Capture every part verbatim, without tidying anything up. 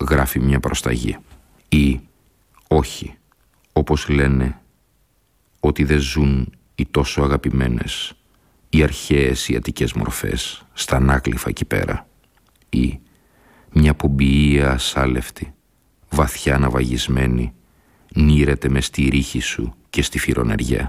γράφει μια προσταγή. Ή όχι, όπως λένε ότι δεν ζουν οι τόσο αγαπημένες, οι αρχαίες ιατικές μορφές στα ανάκλυφα εκεί πέρα. Ή μια πομπιεία ασάλευτη, βαθιά ναυαγισμένη, νύρεται μες στη ρήχη σου και στη φυρονεριά.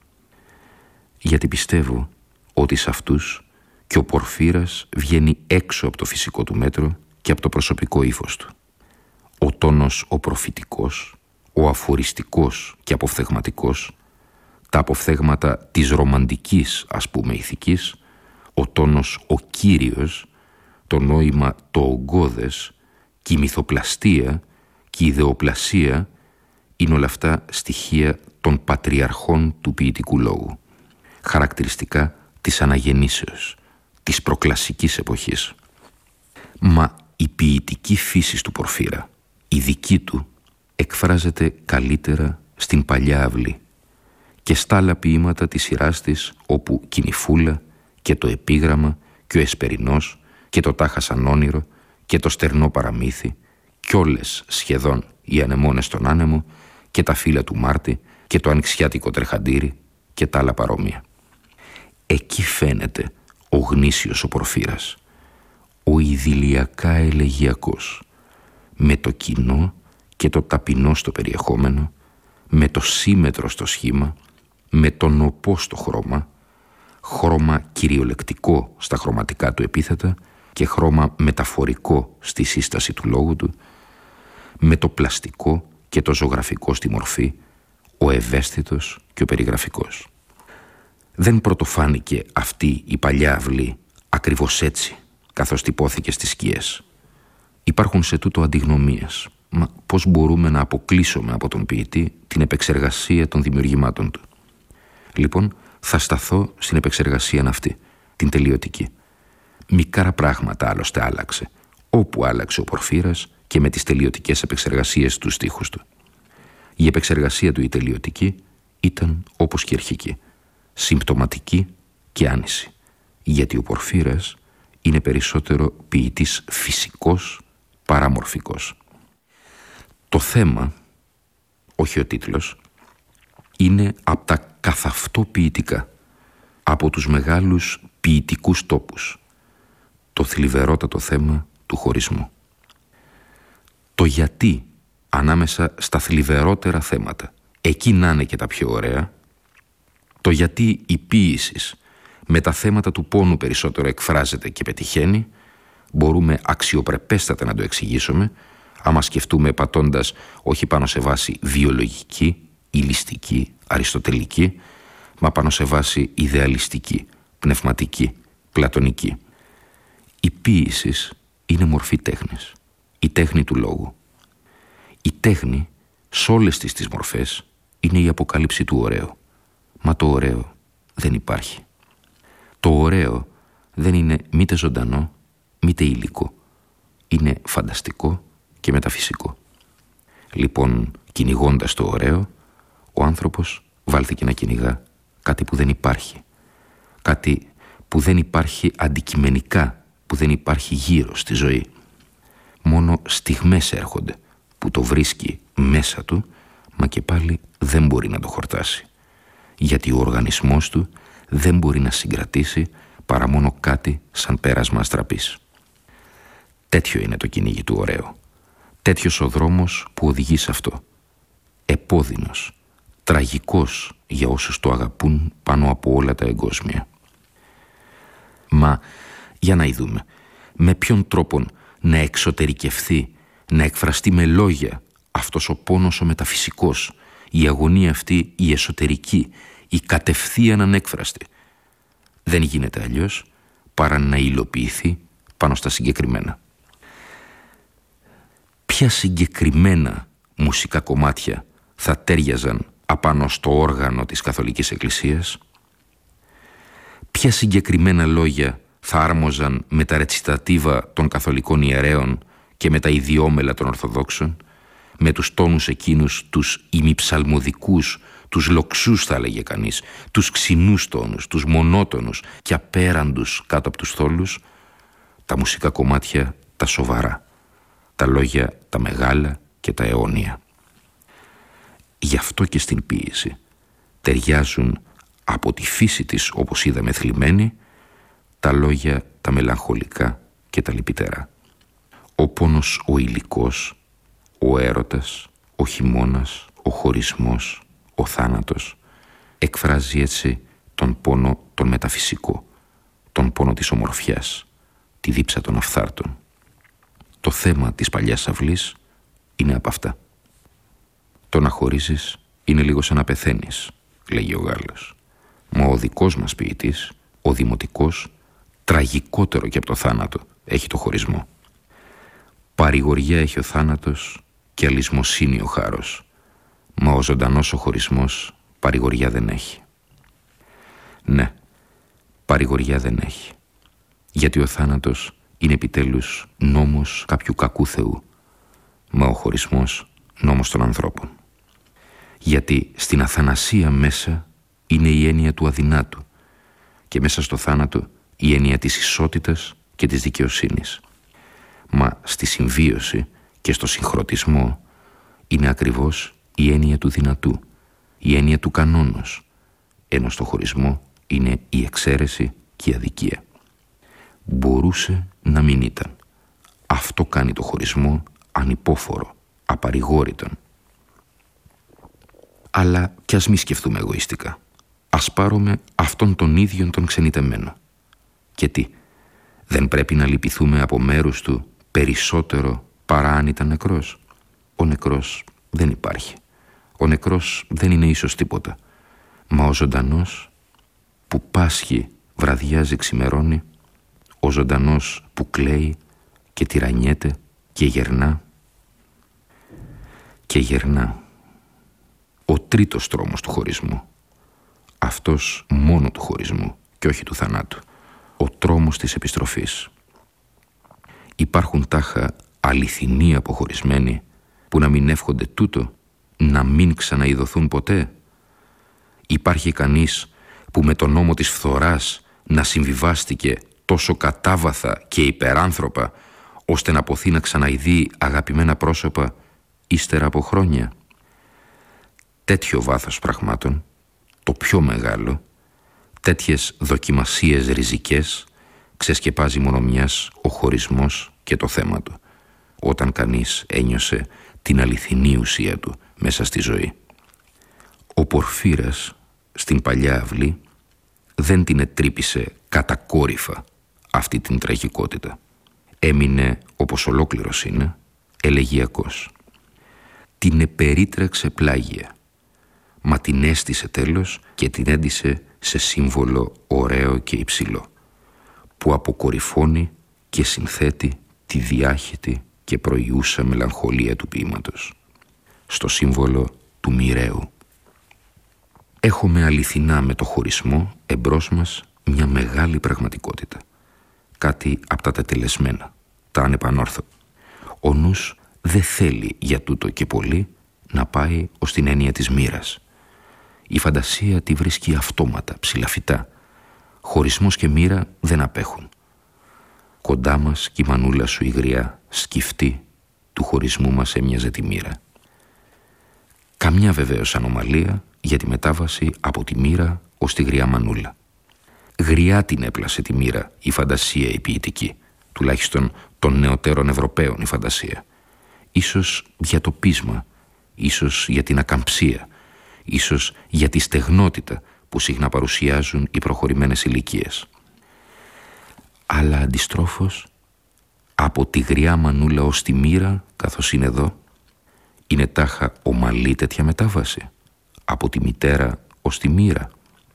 Γιατί πιστεύω ότι σε αυτούς και ο Πορφύρας βγαίνει έξω από το φυσικό του μέτρο και από το προσωπικό ύφος του. Ο τόνος ο προφητικός, ο αφοριστικός και αποφθεγματικός, τα αποφθέγματα της ρομαντικής, ας πούμε, ηθικής, ο τόνος ο κύριος, το νόημα το ογκώδες και η μυθοπλαστεία και η ιδεοπλασία είναι όλα αυτά στοιχεία των πατριαρχών του ποιητικού λόγου, χαρακτηριστικά της αναγεννήσεως, της προκλασικής εποχής. Μα η ποιητική φύση του Πορφύρα, η δική του, εκφράζεται καλύτερα στην παλιά αυλή και στα άλλα ποίηματα της σειράς της, όπου Κινηφούλα και το επίγραμμα και ο Εσπερινός και το τάχα σαν όνειρο και το στερνό παραμύθι κι όλες σχεδόν οι ανεμόνες στον άνεμο και τα φύλλα του Μάρτη και το ανοιξιάτικο τρεχαντήρι και τα άλλα παρόμοια. Εκεί φαίνεται ο γνήσιος ο Πορφύρας, ο ιδηλιακά ελεγιακός, με το κοινό και το ταπεινό στο περιεχόμενο, με το σύμμετρο στο σχήμα, με το νοπό στο χρώμα, χρώμα κυριολεκτικό στα χρωματικά του επίθετα και χρώμα μεταφορικό στη σύσταση του λόγου του, με το πλαστικό και το ζωγραφικό στη μορφή, ο ευαίσθητος και ο περιγραφικός. Δεν πρωτοφάνηκε αυτή η παλιά αυλή ακριβώς έτσι, καθώς τυπώθηκε στις σκιές. Υπάρχουν σε τούτο αντιγνωμίες. Μα πώς μπορούμε να αποκλείσουμε από τον ποιητή την επεξεργασία των δημιουργημάτων του? Λοιπόν, θα σταθώ στην επεξεργασία αυτή, την τελειωτική. Μικρά πράγματα άλλωστε άλλαξε, όπου άλλαξε ο Πορφύρας και με τις τελειωτικές επεξεργασίες του στίχους του. Η επεξεργασία του η τελειωτική ήταν όπως και η αρχική, συμπτωματική και άνηση, γιατί ο Πορφύρας είναι περισσότερο ποιητής φυσικός παρά μορφικός. Το θέμα, όχι ο τίτλος, είναι από τα καθ' αυτό ποιητικά, από τους μεγάλους ποιητικούς τόπους, το θλιβερότατο θέμα του χωρισμού. Το γιατί ανάμεσα στα θλιβερότερα θέματα, εκεί να είναι και τα πιο ωραία, το γιατί η ποίηση με τα θέματα του πόνου περισσότερο εκφράζεται και πετυχαίνει, μπορούμε αξιοπρεπέστατα να το εξηγήσουμε, άμα σκεφτούμε πατώντας όχι πάνω σε βάση βιολογική, ηλιστική, αριστοτελική, μα πάνω σε βάση ιδεαλιστική, πνευματική, πλατωνική. Η ποίηση είναι μορφή τέχνης, η τέχνη του λόγου. Η τέχνη, σε όλες τις τις μορφές, είναι η αποκάλυψη του ωραίου. Μα το ωραίο δεν υπάρχει. Το ωραίο δεν είναι μήτε ζωντανό, μήτε υλικό. Είναι φανταστικό και μεταφυσικό. Λοιπόν, κυνηγώντας το ωραίο, ο άνθρωπος βάλθηκε να κυνηγά κάτι που δεν υπάρχει. Κάτι που δεν υπάρχει αντικειμενικά, που δεν υπάρχει γύρω στη ζωή. Μόνο στιγμές έρχονται που το βρίσκει μέσα του, μα και πάλι δεν μπορεί να το χορτάσει. Γιατί ο οργανισμός του δεν μπορεί να συγκρατήσει παρά μόνο κάτι σαν πέρασμα αστραπής. Τέτοιο είναι το κυνήγι του ωραίου. Τέτοιος ο δρόμος που οδηγεί σε αυτό. Επώδυνος, τραγικός για όσους το αγαπούν πάνω από όλα τα εγκόσμια. Μα, για να ειδούμε, με ποιον τρόπον να εξωτερικευθεί, να εκφραστεί με λόγια αυτός ο πόνος ο μεταφυσικός, η αγωνία αυτή η εσωτερική, η κατευθείαν ανέκφραστη. Δεν γίνεται αλλιώς παρά να υλοποιηθεί πάνω στα συγκεκριμένα. Ποια συγκεκριμένα μουσικά κομμάτια θα τέριαζαν απάνω στο όργανο της Καθολικής Εκκλησίας? Ποια συγκεκριμένα λόγια θα άρμοζαν με τα ρετσιτατίβα των καθολικών ιερέων και με τα ιδιόμελα των Ορθοδόξων, με τους τόνους εκείνους τους ημιψαλμοδικούς, τους λοξούς θα έλεγε κανείς, τους ξινούς τόνους, τους μονότονους και απέραντους κάτω από τους θόλους, τα μουσικά κομμάτια τα σοβαρά, τα λόγια τα μεγάλα και τα αιώνια. Γι' αυτό και στην ποίηση ταιριάζουν από τη φύση της, όπως είδαμε, θλιμμένη, τα λόγια τα μελαγχολικά και τα λυπητερά. Ο πόνος ο υλικός, ο έρωτας, ο χειμώνας, ο χωρισμός, ο θάνατος εκφράζει έτσι τον πόνο τον μεταφυσικό, τον πόνο της ομορφιάς, τη δίψα των αφθάρτων. Το θέμα της παλιάς αυλής είναι από αυτά. Το να χωρίζεις είναι λίγο σαν να πεθαίνεις, λέγει ο Γάλλος. Μα ο δικός μας ποιητής, ο δημοτικός, τραγικότερο και από το θάνατο έχει το χωρισμό. Παρηγοριά έχει ο θάνατος και αλυσμοσύνη ο χάρος, μα ο ζωντανός ο χωρισμός παρηγοριά δεν έχει. Ναι, παρηγοριά δεν έχει, γιατί ο θάνατος είναι επιτέλους νόμος κάποιου κακού θεού, μα ο χωρισμός νόμος των ανθρώπων. Γιατί στην αθανασία μέσα είναι η έννοια του αδυνάτου και μέσα στο θάνατο η έννοια της ισότητας και της δικαιοσύνης. Μα στη συμβίωση και στο συγχρονισμό είναι ακριβώς η έννοια του δυνατού, η έννοια του κανόνος, ενώ στο χωρισμό είναι η εξαίρεση και η αδικία. Μπορούσε να μην ήταν. Αυτό κάνει το χωρισμό ανυπόφορο, απαρηγόρητον. Αλλά κι ας μη σκεφτούμε εγωιστικά. Ας πάρουμε αυτόν τον ίδιον τον ξενιτεμένο. Και τι, δεν πρέπει να λυπηθούμε από μέρους του περισσότερο παρά αν ήταν νεκρός? Ο νεκρός δεν υπάρχει. Ο νεκρός δεν είναι ίσως τίποτα. Μα ο ζωντανός που πάσχει, βραδιάζει, ξημερώνει, ο ζωντανός που κλαίει και τυραννιέται και γερνά και γερνά. Ο τρίτος τρόμος του χωρισμού, αυτός μόνο του χωρισμού και όχι του θανάτου, ο τρόμος της επιστροφής. Υπάρχουν τάχα αληθινοί αποχωρισμένοι που να μην εύχονται τούτο, να μην ξαναειδωθούν ποτέ? Υπάρχει κανείς που με τον νόμο της φθοράς να συμβιβάστηκε τόσο κατάβαθα και υπεράνθρωπα ώστε να ποθεί να ξαναειδεί αγαπημένα πρόσωπα ύστερα από χρόνια? Τέτοιο βάθος πραγμάτων, το πιο μεγάλο, τέτοιες δοκιμασίες ριζικές, ξεσκεπάζει μόνο μιας ο χωρισμός και το θέμα του, όταν κανείς ένιωσε την αληθινή ουσία του μέσα στη ζωή. Ο Πορφύρας στην παλιά αυλή δεν την ετρύπησε κατακόρυφα αυτή την τραγικότητα. Έμεινε, όπως ολόκληρος είναι, ελεγιακός. Την επερίτρεξε πλάγια, μα την έστησε τέλος και την έντισε σε σύμβολο ωραίο και υψηλό, που αποκορυφώνει και συνθέτει τη διάχυτη και προϊούσα μελαγχολία του ποίηματος, στο σύμβολο του μοιραίου. Έχουμε αληθινά με το χωρισμό εμπρός μας μια μεγάλη πραγματικότητα, κάτι από τα τετελεσμένα, τα ανεπανόρθωτα. Ο νους δεν θέλει για τούτο και πολύ να πάει ως την έννοια της μοίρας. Η φαντασία τη βρίσκει αυτόματα, ψηλαφιτά. Χωρισμός και μοίρα δεν απέχουν. Κοντά μας κι η μανούλα σου η γριά, σκυφτή, του χωρισμού μας έμοιαζε τη μοίρα. Καμιά βεβαίως ανομαλία για τη μετάβαση από τη μοίρα ως τη γριά μανούλα. Γριά την έπλασε τη μοίρα η φαντασία η ποιητική, τουλάχιστον των νεωτέρων Ευρωπαίων η φαντασία. Ίσως για το πείσμα, ίσως για την ακαμψία, ίσως για τη στεγνότητα που συχνά παρουσιάζουν οι προχωρημένες ηλικίες. Αλλά αντιστρόφως, από τη γριά μανούλα ως τη μοίρα, καθώς είναι εδώ, είναι τάχα ομαλή τέτοια μετάβαση, από τη μητέρα ως τη μοίρα.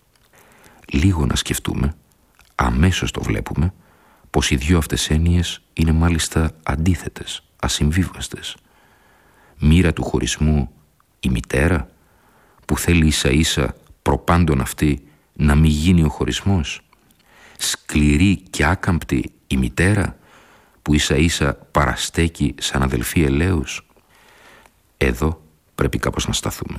Λίγο να σκεφτούμε, αμέσως το βλέπουμε, πως οι δυο αυτές έννοιες είναι μάλιστα αντίθετες, ασυμβίβαστες. Μοίρα του χωρισμού η μητέρα, που θέλει ίσα ίσα προπάντων αυτή να μην γίνει ο χωρισμός. Σκληρή και άκαμπτη η μητέρα, που ίσα ίσα παραστέκει σαν αδελφή ελέους. Εδώ πρέπει κάπως να σταθούμε.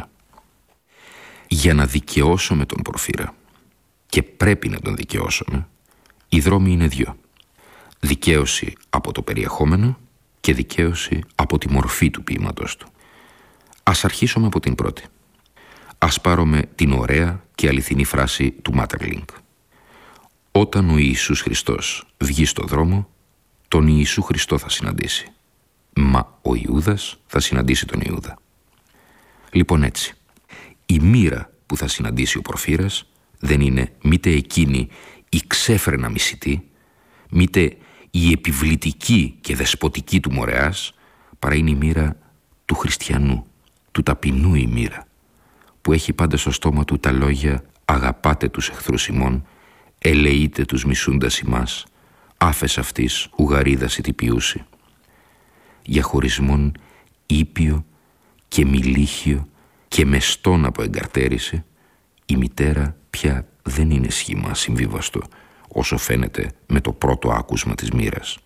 Για να δικαιώσουμε τον Πορφύρα, και πρέπει να τον δικαιώσουμε, οι δρόμοι είναι δυο. Δικαίωση από το περιεχόμενο και δικαίωση από τη μορφή του ποίηματος του. Ας αρχίσουμε από την πρώτη. Ας πάρουμε την ωραία και αληθινή φράση του Μάτερλινγκ. Όταν ο Ιησούς Χριστός βγει στο δρόμο, τον Ιησού Χριστό θα συναντήσει. Μα ο Ιούδας θα συναντήσει τον Ιούδα. Λοιπόν έτσι, η μοίρα που θα συναντήσει ο προφήρας δεν είναι μήτε εκείνη η ξέφρενα μισητή, μήτε η επιβλητική και δεσποτική του μορεάς, παρά είναι η μοίρα του χριστιανού, του ταπεινού η μοίρα, που έχει πάντα στο στόμα του τα λόγια «Αγαπάτε τους εχθρούς ημών, ελεείτε τους μισούντας ημάς, άφες αυτής ουγαρίδας ητυπιούσι». Για χωρισμόν ήπιο και μιλίχιο και μεστόν από εγκαρτέρηση, η μητέρα πια δεν είναι σχήμα συμβίβαστο, όσο φαίνεται με το πρώτο άκουσμα της μοίρας.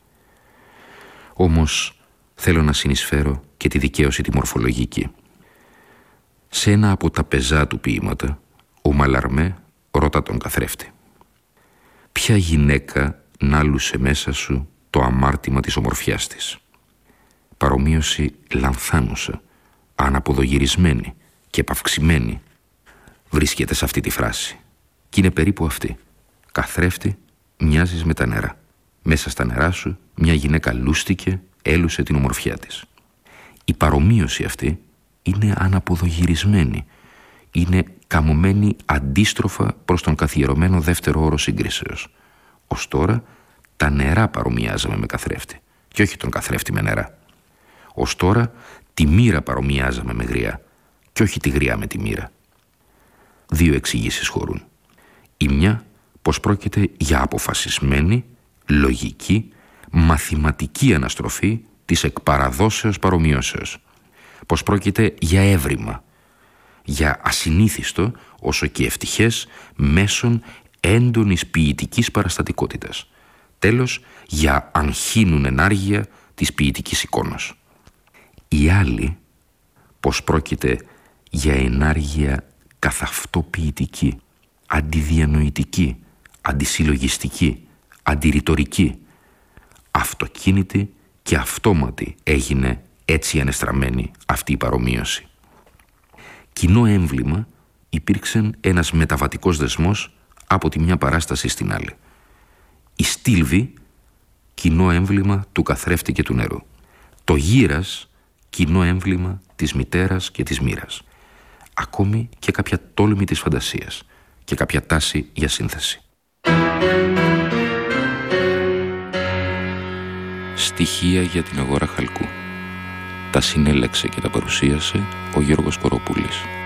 Όμως θέλω να συνεισφέρω και τη δικαίωση τη μορφολογική. Σε ένα από τα πεζά του ποίηματα, ο Μαλαρμέ ρώτα τον καθρέφτη. Ποια γυναίκα νάλουσε μέσα σου το αμάρτημα της ομορφιάς της? Παρομοίωση λανθάνουσα, αναποδογυρισμένη και επαυξημένη βρίσκεται σε αυτή τη φράση. Και είναι περίπου αυτή. Καθρέφτη, μοιάζεις με τα νερά. Μέσα στα νερά σου μια γυναίκα λούστηκε, έλουσε την ομορφιά της. Η παρομοίωση αυτή είναι αναποδογυρισμένη. Είναι καμωμένη αντίστροφα προς τον καθιερωμένο δεύτερο όρο σύγκρισεως. Ως τώρα τα νερά παρομοιάζαμε με καθρέφτη και όχι τον καθρέφτη με νερά. Ως τώρα τη μοίρα παρομοιάζαμε με γριά και όχι τη γριά με τη μοίρα. Δύο εξηγήσεις χωρούν. Η μια πως πρόκειται για αποφασισμένη, λογική, μαθηματική αναστροφή της εκπαραδόσεως παρομοιώσεως. Πως πρόκειται για έβριμα, για ασυνήθιστο όσο και ευτυχές μέσον έντονης ποιητικής παραστατικότητας. Τέλος, για αγχύνουν ενάργεια της ποιητικής εικόνας. Η άλλη πως πρόκειται για ενάργεια καθ' αυτό ποιητική, αντιδιανοητική, αντισυλλογιστική, αντιρητορική. Αυτοκίνητη και αυτόματη έγινε έτσι ανεστραμμένη αυτή η παρομοίωση. Κοινό έμβλημα υπήρξε ένας μεταβατικός δεσμός από τη μια παράσταση στην άλλη. Η στήλβη, κοινό έμβλημα του καθρέφτη και του νερού. Το γύρας, κοινό έμβλημα της μητέρας και της μοίρας. Ακόμη και κάποια τόλμη της φαντασίας και κάποια τάση για σύνθεση. Στοιχεία για την αγορά χαλκού. Τα συνέλεξε και τα παρουσίασε ο Γιώργος Κοροπούλης.